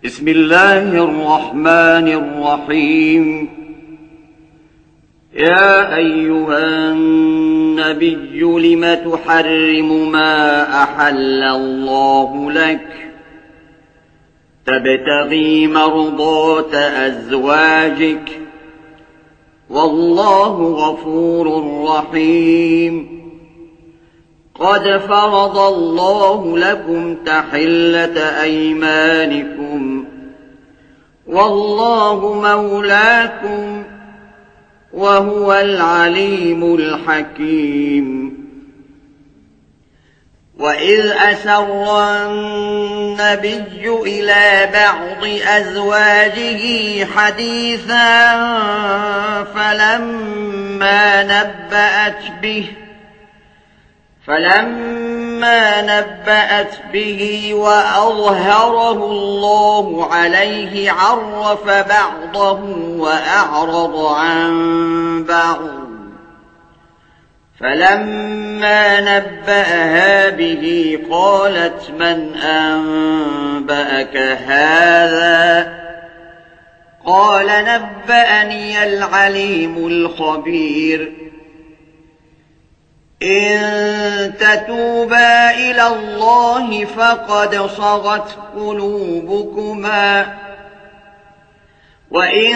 بسم الله الرحمن الرحيم. يا أيها النبي لم تحرم ما أحل الله لك تبتغي مرضات أزواجك والله غفور رحيم. قد فرض الله لكم تحلة أيمانكم والله مولاكم وهو العليم الحكيم. وإذ أسر النبي إلى بعض أزواجه حديثا فلما نبأت به وأظهره الله عليه عرف بعضه وأعرض عن بعض. فلما نبأها به قالت من أنبأك هذا؟ قال نبأني العليم الخبير. إن تتوبا إلى الله فقد صغت قلوبكما وإن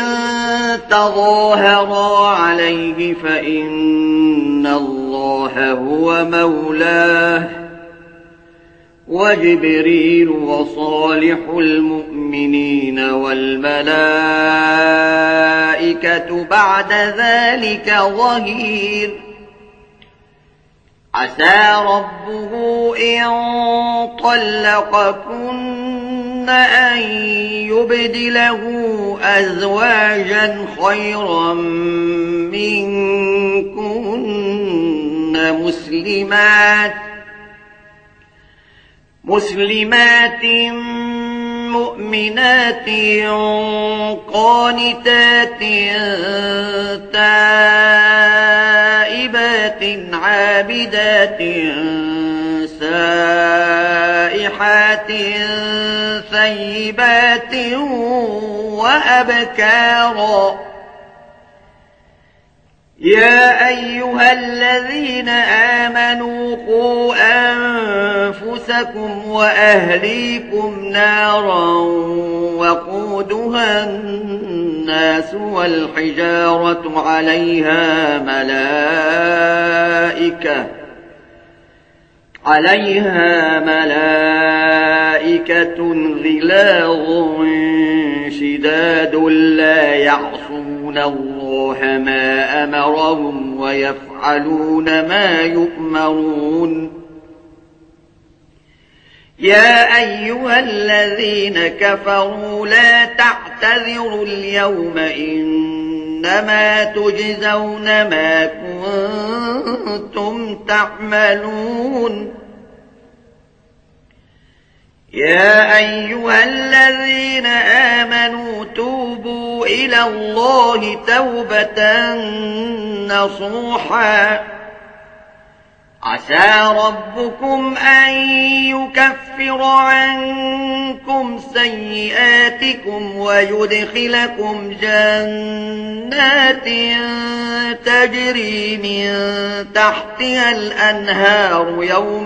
تظاهرا عليه فإن الله هو مولاه وجبريل وصالح المؤمنين والملائكة بعد ذلك ظهير. عسى ربه إن طلقكن أن يبدله أزواجا خيرا منكن مسلمات مؤمنات قانتات تائبات عابدات سائحات ثيبات وأبكارا. يا أيها الذين آمنوا قوا أنفسكم وأهليكم نارا وقودها الناس والحجارة عليها ملائكة غلاظ شداد لا يعصون الله ما أمرهم ويفعلون ما يؤمرون. يا أيها الذين كفروا لا تعتذروا اليوم إنما تجزون ما كنتم تعملون. يا أيها الذين آمنوا توبوا إلى الله توبة نصوحا عسى ربكم أن يكفر عنكم سيئاتكم ويدخلكم جنات تجري من تحتها الأنهار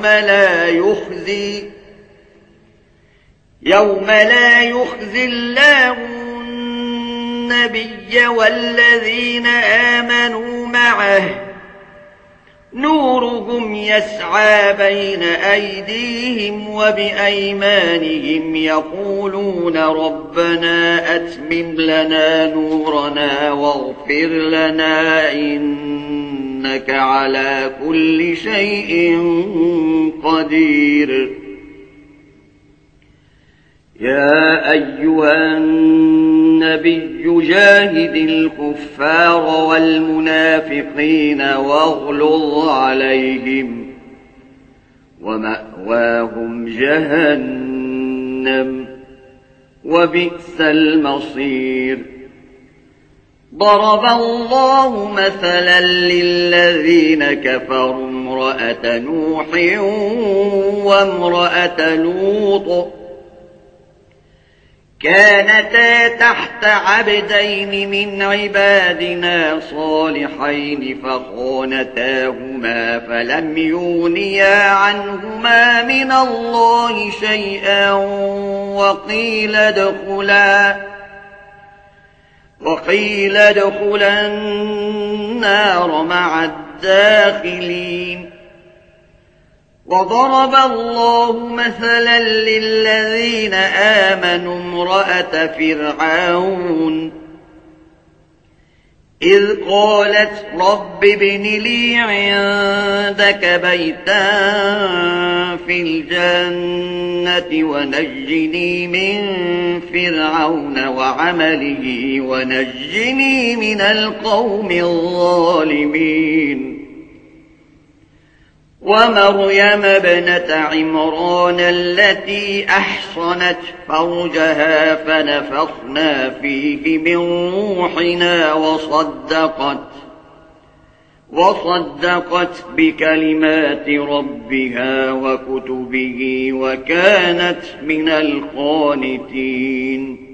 يوم لا يخزي الله النبي والذين آمنوا معه نورهم يسعى بين أيديهم وبأيمانهم يقولون ربنا أتمم لنا نورنا واغفر لنا إنك على كل شيء قدير. يا أيها النبي جاهد الكفار والمنافقين واغلظ عليهم ومأواهم جهنم وبئس المصير. ضرب الله مثلا للذين كفروا امرأة نوح وامرأة لوط كانتا تحت عبدين من عبادنا صالحين فخانتاهما فلم يغنيا عنهما من الله شيئا وقيل ادخلا النار مع الداخلين. وضرب الله مثلا للذين آمنوا امرأة فرعون إذ قالت رب ابن لي عندك بيتا في الجنة ونجني من فرعون وعمله ونجني من القوم الظالمين. ومريم ابنة عمران التي أحصنت فرجها فنفخنا فيه من روحنا وصدقت بكلمات ربها وكتبه وكانت من القانتين.